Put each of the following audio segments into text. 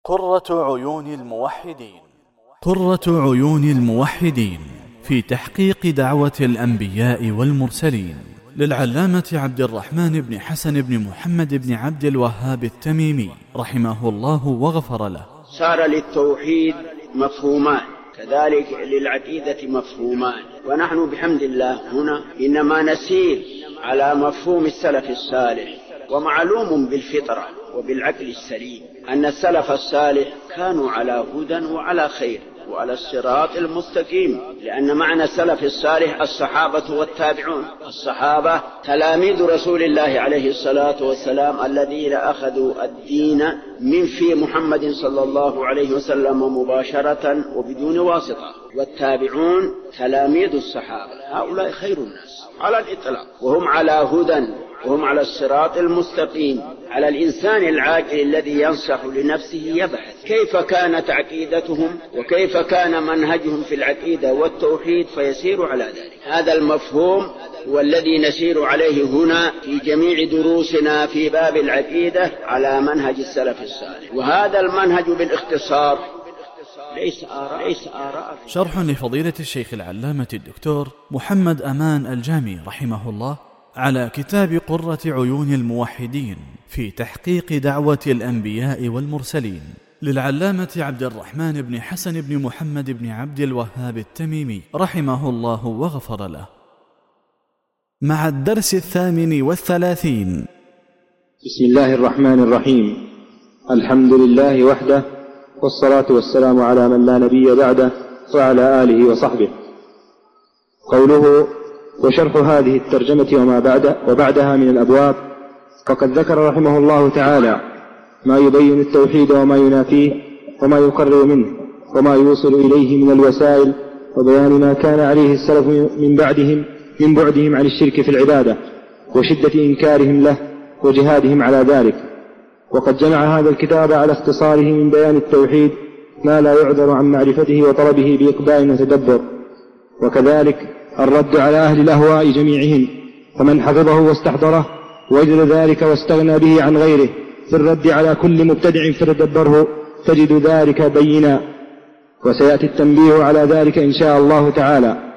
قرة عيون الموحدين. قرة عيون الموحدين في تحقيق دعوة الأنبياء والمرسلين، للعلامة عبد الرحمن بن حسن بن محمد بن عبد الوهاب التميمي رحمه الله وغفر له. صار للتوحيد مفهومان، كذلك للعقيدة مفهومان، ونحن بحمد الله هنا إنما نسير على مفهوم السلف الصالح. ومعلوم بالفطرة وبالعقل السليم أن السلف الصالح كانوا على هدى وعلى خير وعلى الصراط المستقيم، لأن معنى السلف الصالح الصحابة والتابعون. الصحابة تلاميذ رسول الله عليه الصلاة والسلام الذين أخذوا الدين من في محمد صلى الله عليه وسلم مباشرة وبدون واسطة، والتابعون تلاميذ الصحابة. هؤلاء خير الناس على الإطلاق، وهم على هدى وهم على الصراط المستقيم. على الإنسان العاقل الذي ينصح لنفسه يبحث كيف كانت عقيدتهم وكيف كان منهجهم في العقيدة والتوحيد فيسير على ذلك. هذا المفهوم هو الذي نسير عليه هنا في جميع دروسنا في باب العقيدة على منهج السلف الصالح، وهذا المنهج بالاختصار ليس آراء. شرح لفضيلة الشيخ العلامة الدكتور محمد أمان الجامي رحمه الله على كتاب قرة عيون الموحدين في تحقيق دعوة الأنبياء والمرسلين، للعلامة عبد الرحمن بن حسن بن محمد بن عبد الوهاب التميمي رحمه الله وغفر له. مع الدرس 38. بسم الله الرحمن الرحيم. الحمد لله وحده، والصلاة والسلام على من لا نبي بعده وعلى آله وصحبه. قوله وشرح هذه الترجمة وبعدها من الأبواب، فقد ذكر رحمه الله تعالى ما يبين التوحيد وما ينافيه وما يقرر منه وما يوصل إليه من الوسائل، وبيان ما كان عليه السلف من بعدهم عن الشرك في العبادة وشدة إنكارهم له وجهادهم على ذلك. وقد جمع هذا الكتاب على اختصاره من بيان التوحيد ما لا يعذر عن معرفته وطلبه بإقبال وتدبر، وكذلك الرد على أهل الأهواء جميعهم، فمن حفظه واستحضره وجد ذلك واستغنى به عن غيره في الرد على كل مبتدع فردبره تجد ذلك بينا، وسيأتي التنبيه على ذلك إن شاء الله تعالى.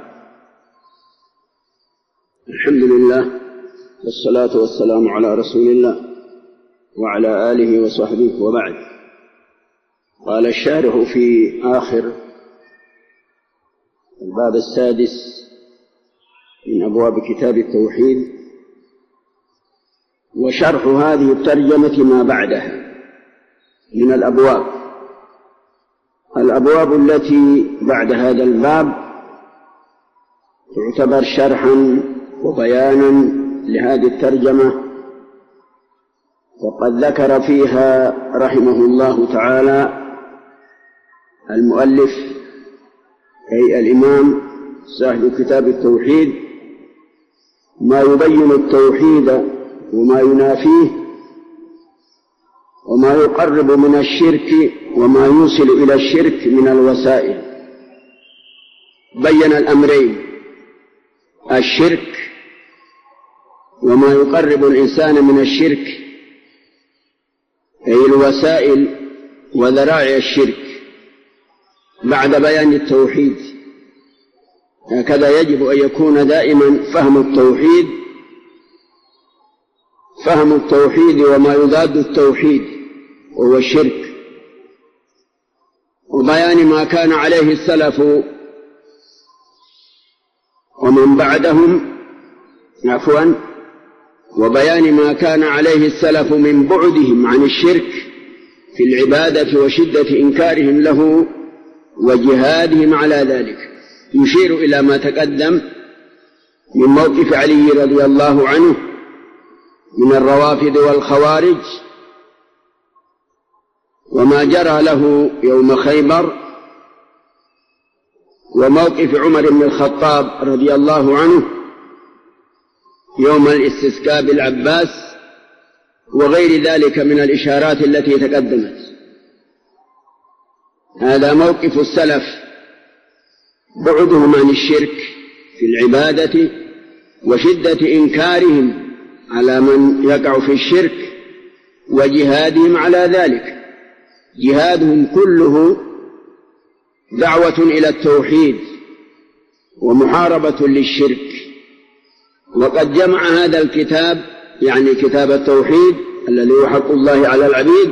الحمد لله والصلاة والسلام على رسول الله وعلى آله وصحبه، وبعد. قال الشارح في آخر الباب السادس من أبواب كتاب التوحيد: وشرح هذه الترجمة ما بعدها من الأبواب التي بعد هذا الباب تعتبر شرحا وبيانا لهذه الترجمة، وقد ذكر فيها رحمه الله تعالى المؤلف أي الإمام صاحب كتاب التوحيد ما يبين التوحيد وما ينافيه وما يقرب من الشرك وما يوصل إلى الشرك من الوسائل. بين الأمرين: الشرك وما يقرب الإنسان من الشرك، أي الوسائل وذرائع الشرك، بعد بيان التوحيد. هكذا يجب أن يكون دائما فهم التوحيد وما يضاد التوحيد وهو الشرك، وبيان ما كان عليه السلف ومن بعدهم وبيان ما كان عليه السلف من بعدهم عن الشرك في العبادة وشدة إنكارهم له وجهادهم على ذلك. يشير إلى ما تقدم من موقف علي رضي الله عنه من الروافض والخوارج، وما جرى له يوم خيبر، وموقف عمر بن الخطاب رضي الله عنه يوم الاستسقاء بالعباس، وغير ذلك من الإشارات التي تقدمت. هذا موقف السلف: بعدهم عن الشرك في العبادة وشدة إنكارهم على من يقع في الشرك وجهادهم على ذلك. جهادهم كله دعوة إلى التوحيد ومحاربة للشرك. وقد جمع هذا الكتاب، يعني كتاب التوحيد الذي هو حق الله على العبيد،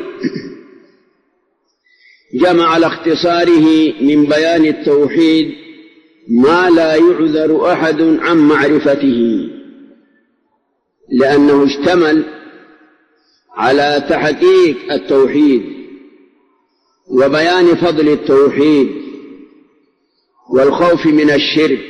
جمع على اختصاره من بيان التوحيد ما لا يعذر أحد عن معرفته، لأنه اشتمل على تحقيق التوحيد وبيان فضل التوحيد والخوف من الشرك.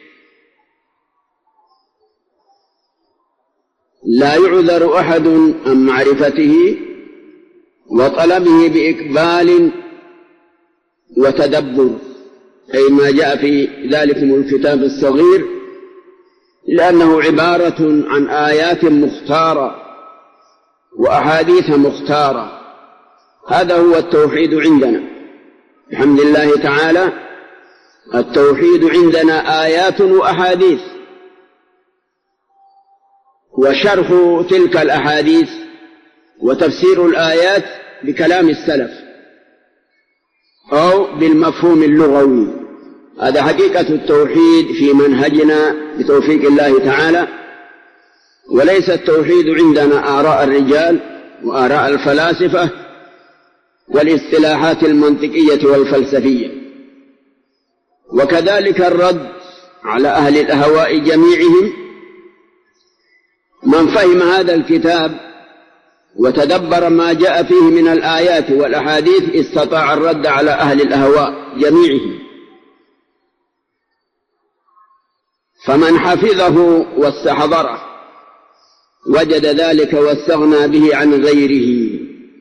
لا يعذر أحد عن معرفته وطلبه بإقبال وتدبر، أي ما جاء في ذلكم الكتاب الصغير، لأنه عبارة عن آيات مختارة وأحاديث مختارة. هذا هو التوحيد عندنا بحمد الله تعالى. التوحيد عندنا آيات وأحاديث، وشرح تلك الأحاديث وتفسير الآيات بكلام السلف أو بالمفهوم اللغوي. هذا حقيقة التوحيد في منهجنا بتوفيق الله تعالى، وليس التوحيد عندنا آراء الرجال وآراء الفلاسفة والاصطلاحات المنطقية والفلسفية. وكذلك الرد على أهل الأهواء جميعهم. من فهم هذا الكتاب وتدبر ما جاء فيه من الآيات والأحاديث استطاع الرد على أهل الأهواء جميعهم. فمن حفظه واستحضره وجد ذلك واستغنى به عن غيره.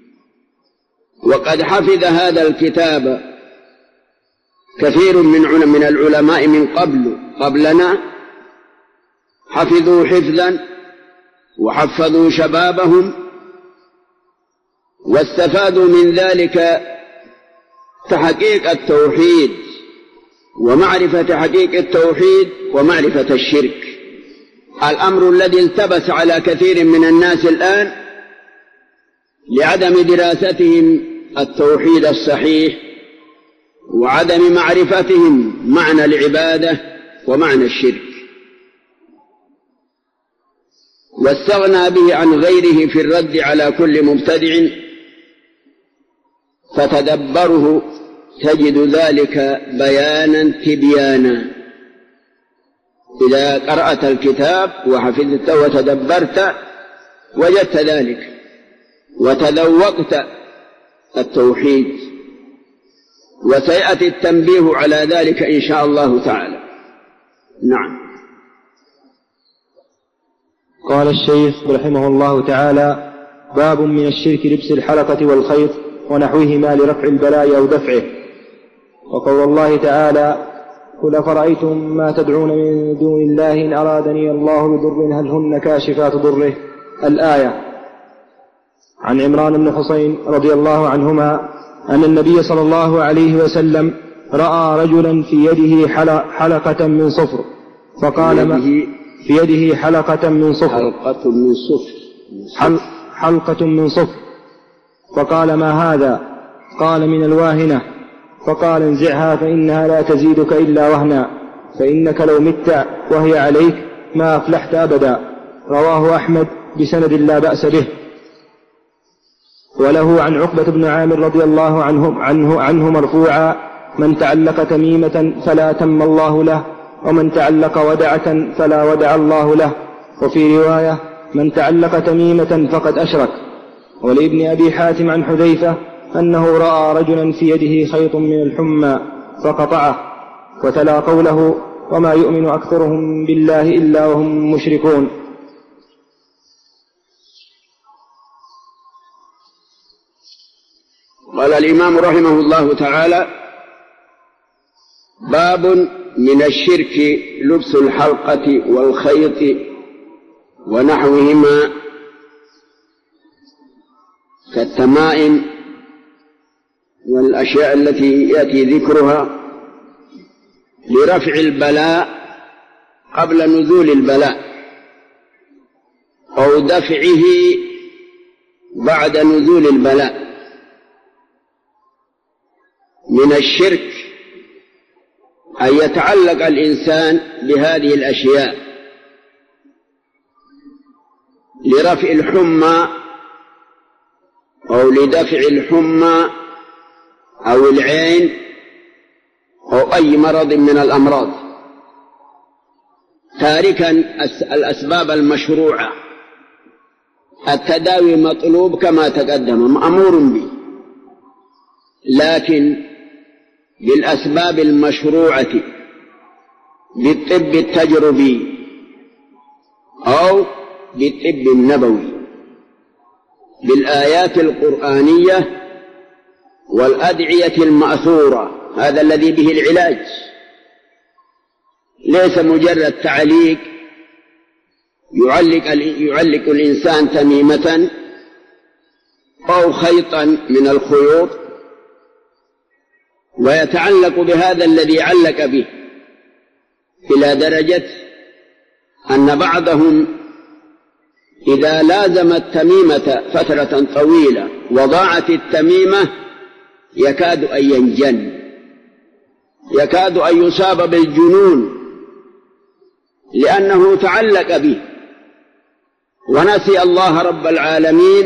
وقد حفظ هذا الكتاب كثير من العلماء من قبلنا، حفظوا حفظا وحفظوا شبابهم واستفادوا من ذلك تحقيق التوحيد ومعرفة حقيقة التوحيد ومعرفة الشرك، الأمر الذي التبس على كثير من الناس الآن لعدم دراستهم التوحيد الصحيح وعدم معرفتهم معنى العبادة ومعنى الشرك، واستغنى به عن غيره في الرد على كل مبتدع. فتدبره تجد ذلك بيانا تبيانا. إذا قرأت الكتاب وحفظت وتدبرت وجدت ذلك وتذوقت التوحيد، وسيأتي التنبيه على ذلك إن شاء الله تعالى. نعم. قال الشيخ رحمه الله تعالى: باب من الشرك لبس الحلقة والخيط ونحوهما لرفع البلاء أو دفعه. وقول الله تعالى: قل أفرأيتم ما تدعون من دون الله إن أرادني الله بضر هل هن كاشفات ضره. الآية. عن عمران بن حسين رضي الله عنهما أن النبي صلى الله عليه وسلم رأى رجلا في يده حلقة من صفر، فقال: في يده حلقة من صفر، حلقة من صفر، فقال: ما هذا؟ قال: من الواهنة. فقال: انزعها فإنها لا تزيدك إلا وهنا، فإنك لو مت وهي عليك ما أفلحت أبدا. رواه أحمد بسند لا بأس به. وله عن عقبة بن عامر رضي الله عنه مرفوعا: من تعلق تميمة فلا تم الله له، ومن تعلق ودعة فلا ودع الله له. وفي رواية: من تعلق تميمة فقد أشرك. ولابن أبي حاتم عن حذيفة أنه رأى رجلا في يده خيط من الحمى فقطعه، وتلا قوله: وما يؤمن أكثرهم بالله إلا وهم مشركون. قال الإمام رحمه الله تعالى: باب من الشرك لبس الحلقة والخيط ونحوهما كالتمائم والأشياء التي يأتي ذكرها لرفع البلاء قبل نزول البلاء أو دفعه بعد نزول البلاء. من الشرك أن يتعلق الإنسان بهذه الأشياء لرفع الحمى أو لدفع الحمى أو العين أو أي مرض من الأمراض، تاركا الأسباب المشروعة. التداوي مطلوب كما تقدم، مأمور به، لكن بالأسباب المشروعة بالطب التجربي أو بالطب النبوي، بالآيات القرآنية والأدعية المأثورة. هذا الذي به العلاج، ليس مجرد تعليق يعلق الإنسان تميمة أو خيطا من الخيوط ويتعلق بهذا الذي علق به، إلى درجة أن بعضهم إذا لازم التميمة فترة طويلة وضاعت التميمة يكاد أن ينجن، يكاد أن يصاب بالجنون، لأنه تعلق به ونسي الله رب العالمين،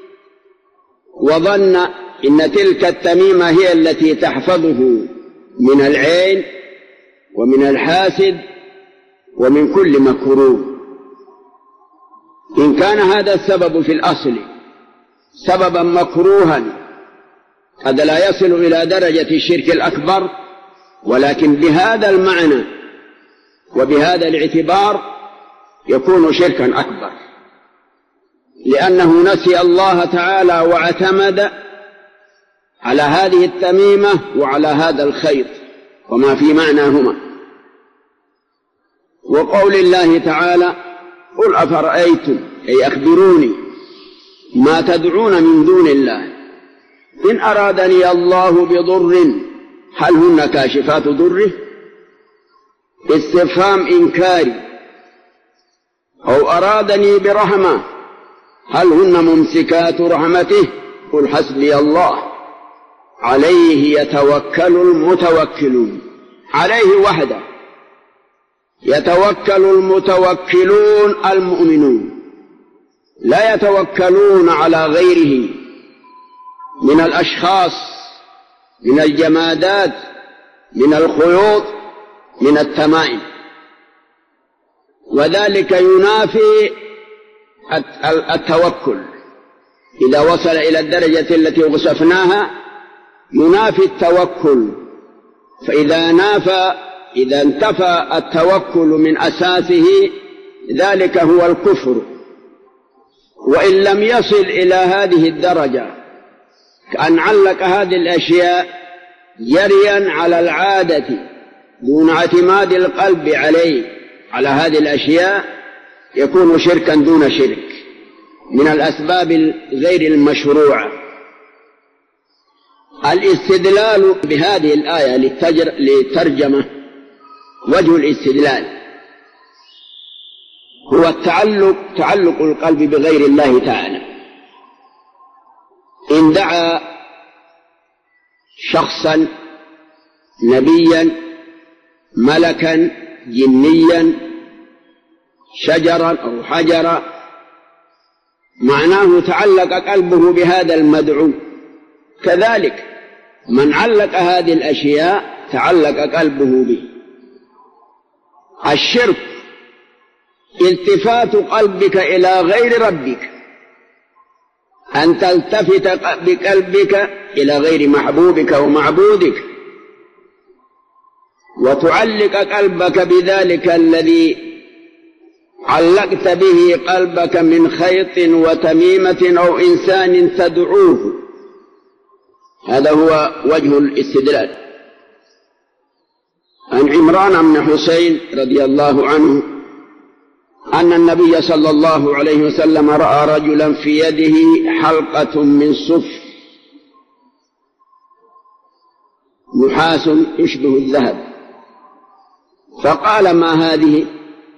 وظن إن تلك التميمة هي التي تحفظه من العين ومن الحاسد ومن كل مكروه. إن كان هذا السبب في الأصل سببا مكروها قد لا يصل إلى درجة الشرك الأكبر، ولكن بهذا المعنى وبهذا الاعتبار يكون شركا أكبر، لأنه نسي الله تعالى واعتمد على هذه التميمة وعلى هذا الخيط وما في معناهما. وقول الله تعالى: قل أفرأيتم، أي أخبروني ما تدعون من دون الله إن أرادني الله بضر هل هن كاشفات ضره؟ استفهام إنكاري. أو أرادني برحمة هل هن ممسكات رحمته؟ قل حسبي الله عليه يتوكل المتوكلون. عليه وحده يتوكل المتوكلون المؤمنون، لا يتوكلون على غيره من الأشخاص، من الجمادات، من الخيوط، من التمائم. وذلك ينافي التوكل، إذا وصل إلى الدرجة التي وصفناها ينافي التوكل. إذا انتفى التوكل من أساسه ذلك هو الكفر. وإن لم يصل إلى هذه الدرجة، كأن علق هذه الأشياء جريا على العادة دون اعتماد القلب على هذه الأشياء، يكون شركا دون شرك من الأسباب غير المشروعة. الاستدلال بهذه الآية للترجمة، وجه الاستدلال هو تعلق القلب بغير الله تعالى. إن دعا شخصا، نبيا، ملكا، جنيا، شجرا أو حجرا، معناه تعلق قلبه بهذا المدعو. كذلك من علق هذه الأشياء تعلق قلبه به. الشرك التفات قلبك إلى غير ربك، أن تلتفت بقلبك إلى غير محبوبك ومعبودك، وتعلق قلبك بذلك الذي علقت به قلبك من خيط وتميمة أو إنسان تدعوه. هذا هو وجه الاستدلال. عن عمران بن حسين رضي الله عنه أن النبي صلى الله عليه وسلم رأى رجلا في يده حلقة من صف نحاس يشبه الذهب، فقال: ما هذه؟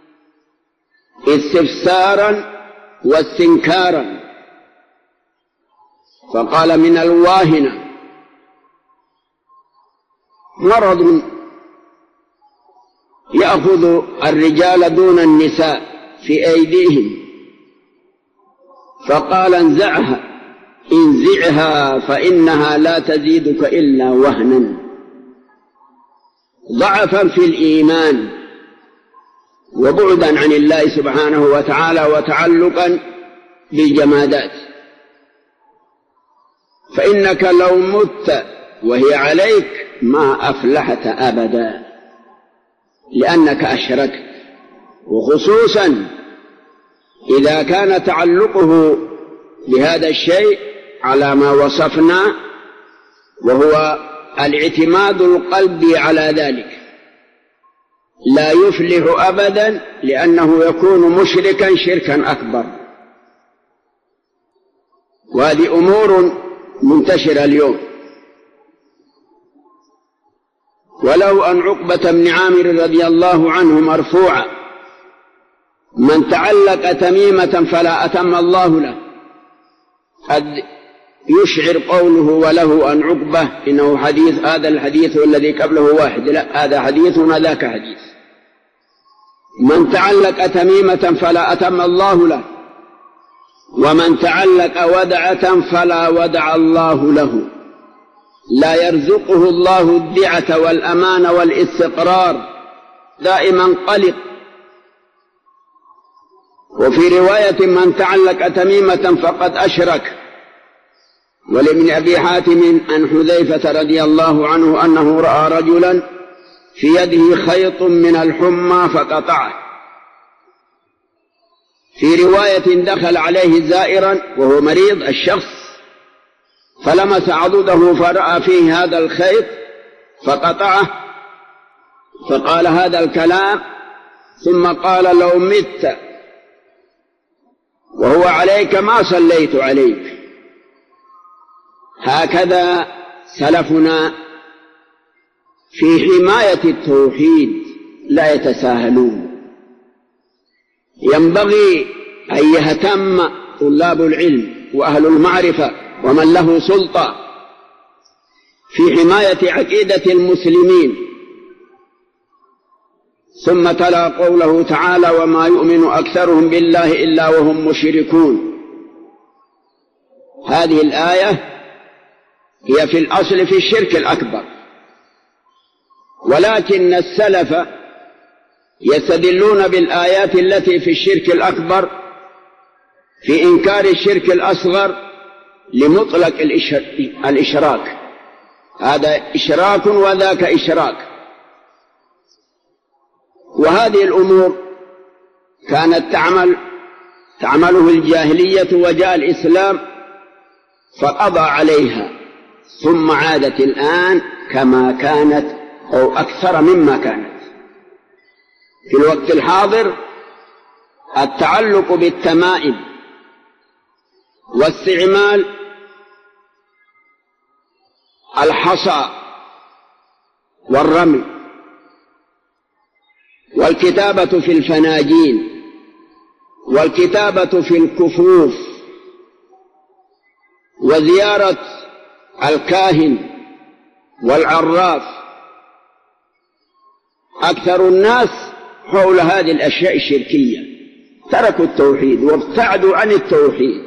استفسارا واستنكارا. فقال: من الواهنة. مرض يأخذ الرجال دون النساء في أيديهم، فقال انزعها فإنها لا تزيدك إلا وهنا، ضعفا في الإيمان وبعدا عن الله سبحانه وتعالى وتعلقا بالجمادات. فإنك لو مت وهي عليك ما أفلحت أبدا، لأنك أشركت، وخصوصا إذا كان تعلقه بهذا الشيء على ما وصفنا، وهو الاعتماد القلبي على ذلك، لا يفلح أبدا، لأنه يكون مشركا شركا أكبر. وهذه أمور منتشرة اليوم. ولو أن عقبة بن عامر رضي الله عنه مرفوعا: من تعلق تميمة فلا أتم الله له. قد يشعر قوله وله أن عقبة إنه حديث، هذا الحديث الذي قبله واحد، لا، هذا حديث وذاك حديث. من تعلق تميمة فلا أتم الله له، ومن تعلق ودعة فلا ودع الله له. لا يرزقه الله الدعة والأمان والاستقرار، دائما قلق. وفي رواية: من تعلق تميمة فقد أشرك. ولابن أبي حاتم عن حذيفة رضي الله عنه أنه رأى رجلا في يده خيط من الحمى فقطعه. في رواية: دخل عليه زائرا وهو مريض الشخص، فلمس عضده فرأى فيه هذا الخيط فقطعه، فقال هذا الكلام، ثم قال: لو مت وهو عليك ما صليت عليك. هكذا سلفنا في حماية التوحيد لا يتساهلون. ينبغي أن يهتم طلاب العلم وأهل المعرفة ومن له سلطة في حماية عقيدة المسلمين. ثم تلا قوله تعالى: وما يؤمن أكثرهم بالله إلا وهم مشركون. هذه الآية هي في الأصل في الشرك الأكبر، ولكن السلف يستدلون بالآيات التي في الشرك الأكبر في إنكار الشرك الأصغر لمطلق الإشراك. هذا إشراك وذاك إشراك. وهذه الأمور كانت تعمله الجاهلية، وجاء الإسلام فقضى عليها، ثم عادت الآن كما كانت أو أكثر مما كانت. في الوقت الحاضر التعلق بالتمائم واستعمال الحصى والرمل والكتابة في الفناجين والكتابة في الكفوف وزيارة الكاهن والعراف. أكثر الناس حول هذه الأشياء الشركية تركوا التوحيد وابتعدوا عن التوحيد،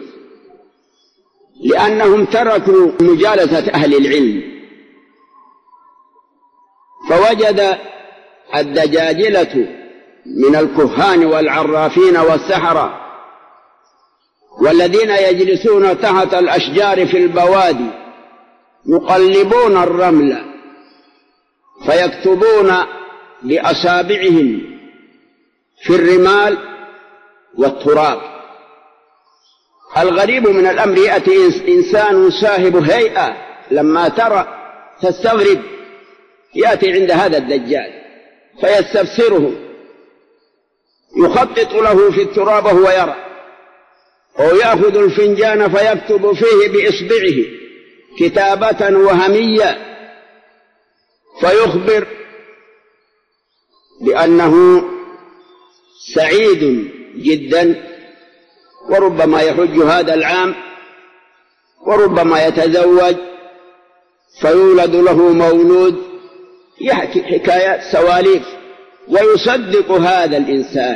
لأنهم تركوا مجالسة أهل العلم. فوجد الدجاجلة من الكهان والعرافين والسحرة والذين يجلسون تحت الأشجار في البوادي يقلبون الرمل فيكتبون بأصابعهم في الرمال والتراب. الغريب من الأمر يأتي إنسان صاحب هيئة لما ترى تستغرب، يأتي عند هذا الدجال فيستبصره، يخطط له في التراب وهو يرى، أو يأخذ الفنجان فيكتب فيه بإصبعه كتابة وهمية فيخبر بأنه سعيد جدا، وربما يحج هذا العام، وربما يتزوج فيولد له مولود يحكي حكايات سواليف ويصدق هذا الإنسان.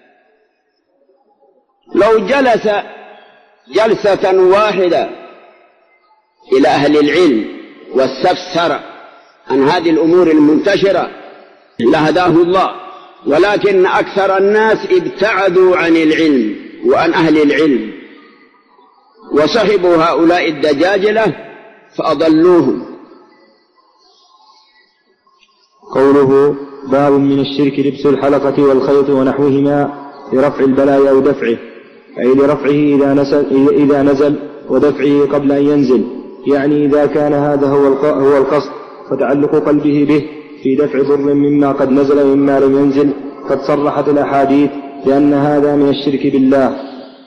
لو جلس جلسة واحدة إلى أهل العلم واستفسر عن هذه الأمور المنتشرة لهداه الله، ولكن أكثر الناس ابتعدوا عن العلم وعن أهل العلم وصحبوا هؤلاء الدجاجلة فأضلوهم. قوله باب من الشرك لبس الحلقة والخيط ونحوهما لرفع البلاء أو دفعه، أي لرفعه إذا نزل ودفعه قبل أن ينزل، يعني إذا كان هذا هو القصد فتعلق قلبه به في دفع ضر مما قد نزل مما لم ينزل، قد صرحت الأحاديث لأن هذا من الشرك بالله.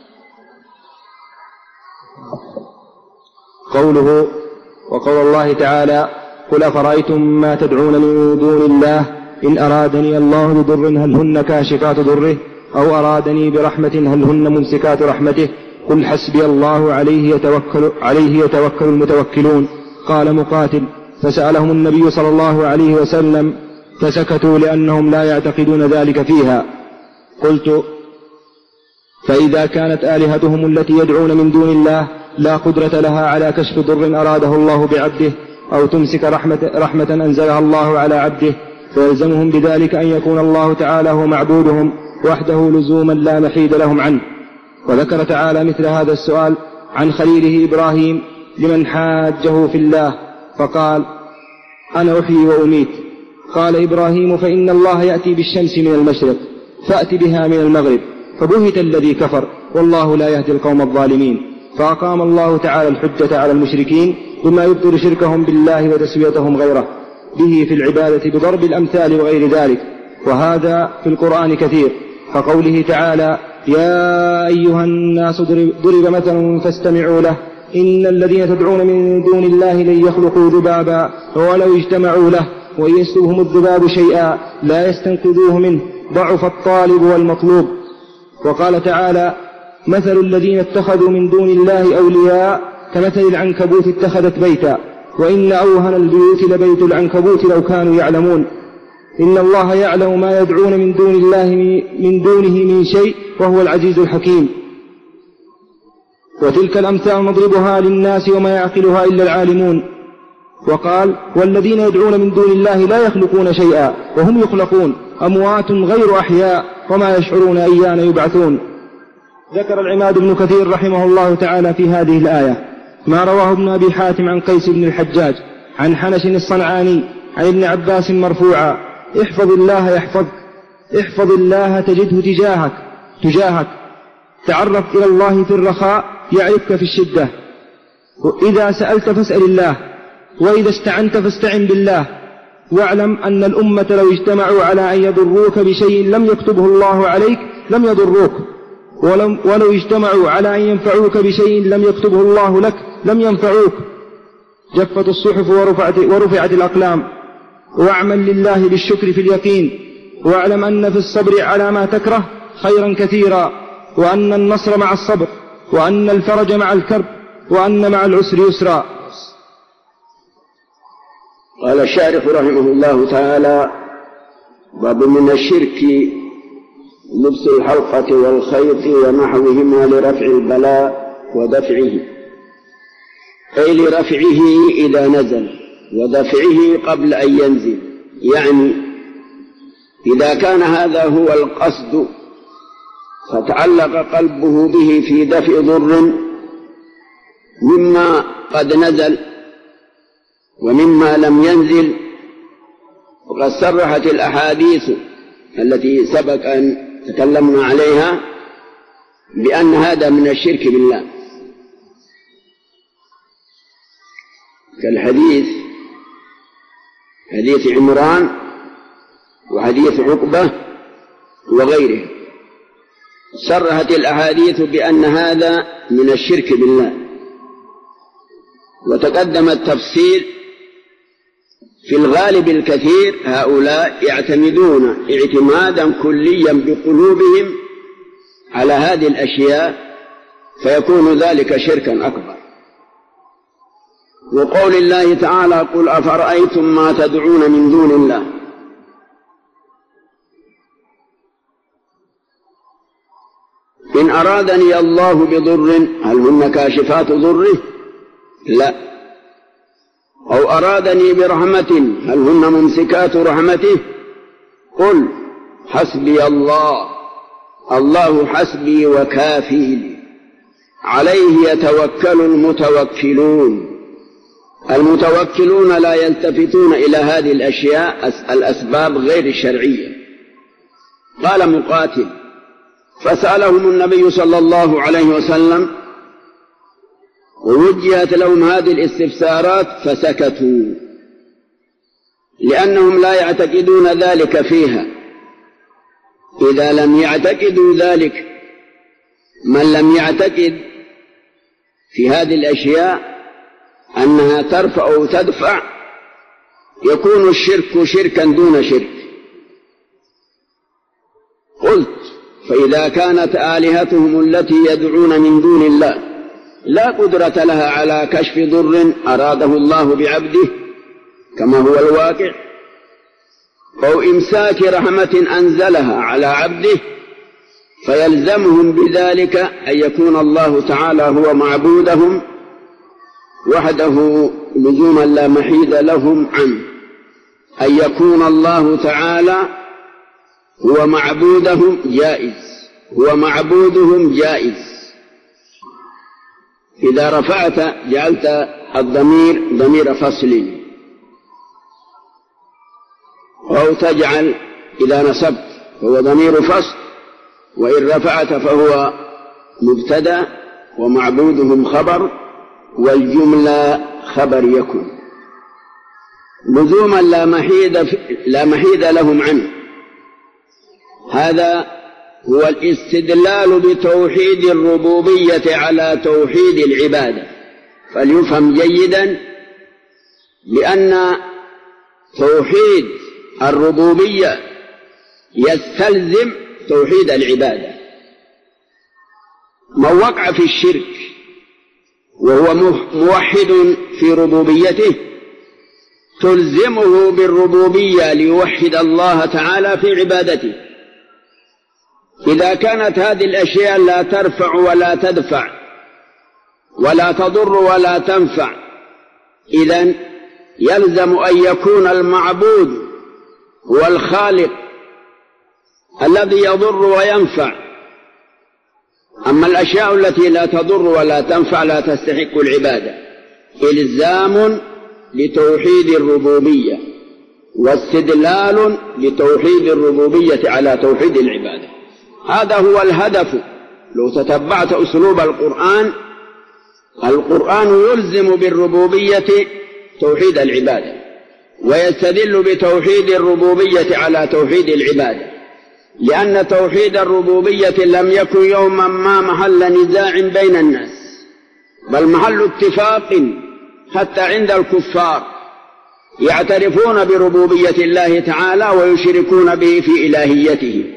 قوله وقول الله تعالى قل أفرأيتم ما تدعون من دون الله إن أرادني الله بضر هل هن كاشفات ضره أو أرادني برحمة هل هن ممسكات رحمته قل حسبي الله عليه يتوكل المتوكلون. قال مقاتل فسألهم النبي صلى الله عليه وسلم فسكتوا لأنهم لا يعتقدون ذلك فيها. قلت فإذا كانت آلهتهم التي يدعون من دون الله لا قدرة لها على كشف ضر أراده الله بعبده أو تمسك رحمة أنزلها الله على عبده فيلزمهم بذلك أن يكون الله تعالى هو معبودهم وحده لزوما لا محيد لهم عنه. وذكر تعالى مثل هذا السؤال عن خليله إبراهيم لمن حاجه في الله فقال أنا أحيي وأميت. قال إبراهيم فإن الله يأتي بالشمس من المشرق فأت بها من المغرب فبهت الذي كفر والله لا يهدي القوم الظالمين. فأقام الله تعالى الحجة على المشركين بما يبطل شركهم بالله وتسويتهم غيره به في العبادة بضرب الأمثال وغير ذلك، وهذا في القرآن كثير كقوله تعالى يا أيها الناس ضرب مثل فاستمعوا له إن الذين تدعون من دون الله لن يخلقوا ذبابا ولو اجتمعوا له وإن يسلبهم الذباب شيئا لا يستنقذوه منه ضعف الطالب والمطلوب. وقال تعالى مثل الذين اتخذوا من دون الله أولياء كمثل العنكبوت اتخذت بيتا وإن أوهن البيوت لبيت العنكبوت لو كانوا يعلمون. إن الله يعلم ما يدعون من دون الله من دونه من شيء وهو العزيز الحكيم. وتلك الأمثال نضربها للناس وما يعقلها إلا العالمون. وقال والذين يدعون من دون الله لا يخلقون شيئا وهم يخلقون أموات غير أحياء وما يشعرون أيان يبعثون. ذكر العماد بن كثير رحمه الله تعالى في هذه الآية ما رواه ابن أبي حاتم عن قيس بن الحجاج عن حنش الصنعاني عن ابن عباس مرفوعا احفظ الله يحفظك احفظ الله تجده تجاهك تعرف إلى الله في الرخاء يعرفك في الشدة وإذا سألت فاسأل الله وإذا استعنت فاستعن بالله واعلم أن الأمة لو اجتمعوا على أن يضروك بشيء لم يكتبه الله عليك لم يضروك ولو اجتمعوا على أن ينفعوك بشيء لم يكتبه الله لك لم ينفعوك. جفت الصحف ورفعت الأقلام. واعمل لله بالشكر في اليقين واعلم أن في الصبر على ما تكره خيرا كثيرا وأن النصر مع الصبر وأن الفرج مع الكرب وأن مع العسر يسرا. قال الشارح رحمه الله تعالى باب من الشرك لبس الحلقة والخيط ونحوهما لرفع البلاء ودفعه، أي لرفعه إذا نزل ودفعه قبل أن ينزل، يعني إذا كان هذا هو القصد فتعلق قلبه به في دفع ضر مما قد نزل ومما لم ينزل. وقد صرحت الأحاديث التي سبق أن تكلمنا عليها بأن هذا من الشرك بالله، كالحديث حديث عمران وحديث عقبة وغيره. صرحت الأحاديث بأن هذا من الشرك بالله، وتقدم التفصيل. في الغالب الكثير هؤلاء يعتمدون اعتمادا كليا بقلوبهم على هذه الأشياء فيكون ذلك شركا أكبر. وقول الله تعالى قل أفرأيتم ما تدعون من دون الله إن أرادني الله بضر هل هن كاشفات ضره؟ لا. أو أرادني برحمة هل هن ممسكات رحمته؟ قل حسبي الله الله حسبي وكافي عليه يتوكل المتوكلون لا يلتفتون إلى هذه الأشياء الأسباب غير الشرعية. قال مقاتل فسألهم النبي صلى الله عليه وسلم ووجهت لهم هذه الاستفسارات فسكتوا لأنهم لا يعتقدون ذلك فيها. إذا لم يعتقدوا ذلك من لم يعتقد في هذه الأشياء أنها ترفع أو تدفع يكون الشرك شركا دون شرك. قلت فإذا كانت آلهتهم التي يدعون من دون الله لا قدرة لها على كشف ضر أراده الله بعبده كما هو الواقع أو إمساك رحمة أنزلها على عبده فيلزمهم بذلك أن يكون الله تعالى هو معبودهم وحده لزوما لا محيد لهم عنه، أن يكون الله تعالى هو معبودهم جائز. إذا رفعت جعلت الضمير ضمير فصل، أو تجعل إذا نصبت هو ضمير فصل، وإن رفعت فهو مبتدأ ومعبودهم خبر والجملة خبر يكون لزوما لا محيد لهم عنه. هذا هو الاستدلال بتوحيد الربوبية على توحيد العبادة، فليفهم جيدا، لأن توحيد الربوبية يستلزم توحيد العبادة. من وقع في الشرك وهو موحد في ربوبيته تلزمه بالربوبية ليوحد الله تعالى في عبادته. إذا كانت هذه الأشياء لا ترفع ولا تدفع ولا تضر ولا تنفع، إذن يلزم أن يكون المعبود هو الخالق الذي يضر وينفع. أما الأشياء التي لا تضر ولا تنفع لا تستحق العبادة. إلزام لتوحيد الربوبية واستدلال لتوحيد الربوبية على توحيد العبادة. هذا هو الهدف. لو تتبعت أسلوب القرآن يلزم بالربوبية توحيد العبادة ويستدل بتوحيد الربوبية على توحيد العبادة، لأن توحيد الربوبية لم يكن يوما ما محل نزاع بين الناس، بل محل اتفاق حتى عند الكفار يعترفون بربوبية الله تعالى ويشركون به في إلهيته.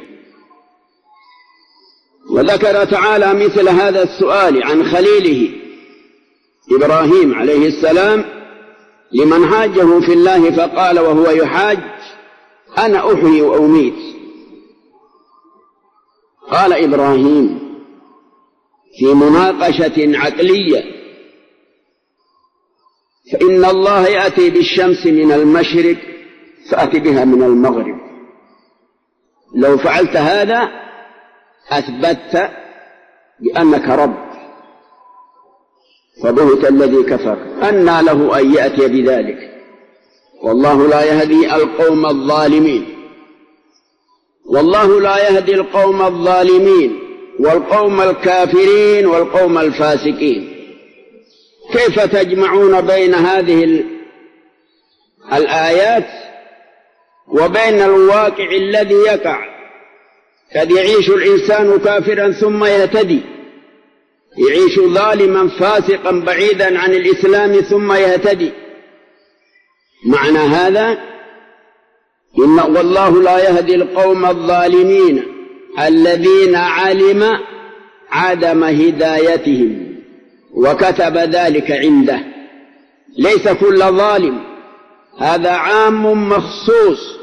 وذكر تعالى مثل هذا السؤال عن خليله إبراهيم عليه السلام لمن حاجه في الله فقال وهو يحاج أنا أحيي وأميت. قال إبراهيم في مناقشة عقلية فإن الله يأتي بالشمس من المشرق فأتي بها من المغرب، لو فعلت هذا أثبتت بأنك رب، فبهت الذي كفر أنى له أن يأتي بذلك، والله لا يهدي القوم الظالمين. والله لا يهدي القوم الظالمين والقوم الكافرين والقوم الفاسقين. كيف تجمعون بين هذه الآيات وبين الواقع الذي يقع؟ قد يعيش الإنسان كافرا ثم يهتدي، يعيش ظالما فاسقا بعيدا عن الإسلام ثم يهتدي. معنى هذا والله لا يهدي القوم الظالمين الذين علم عدم هدايتهم وكتب ذلك عنده، ليس كل ظالم، هذا عام مخصوص.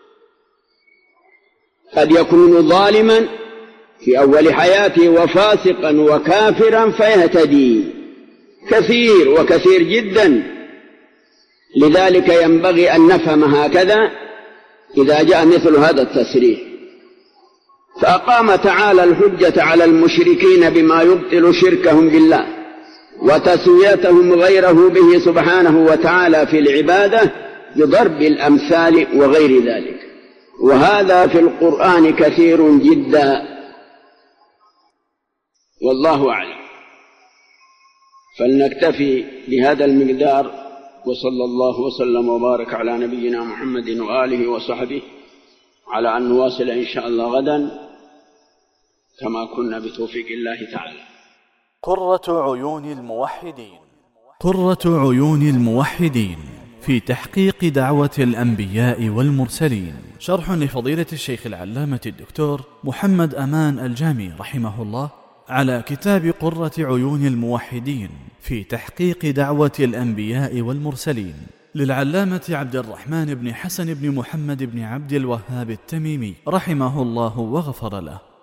قد يكون ظالما في أول حياته وفاسقا وكافرا فيهتدي، كثير وكثير جدا. لذلك ينبغي أن نفهم هكذا إذا جاء مثل هذا التسريح. فأقام تعالى الحجة على المشركين بما يبطل شركهم بالله وتسويتهم غيره به سبحانه وتعالى في العبادة بضرب الأمثال وغير ذلك، وهذا في القرآن كثير جدا، والله أعلم. فلنكتفي بهذا المقدار، وصلى الله وسلم وبارك على نبينا محمد وآله وصحبه، على أن نواصل إن شاء الله غدا كما كنا بتوفيق الله تعالى. قرة عيون الموحدين. قرة عيون الموحدين في تحقيق دعوة الأنبياء والمرسلين، شرح لفضيلة الشيخ العلامة الدكتور محمد أمان الجامي رحمه الله على كتاب قرة عيون الموحدين في تحقيق دعوة الأنبياء والمرسلين للعلامة عبد الرحمن بن حسن بن محمد بن عبد الوهاب التميمي رحمه الله وغفر له.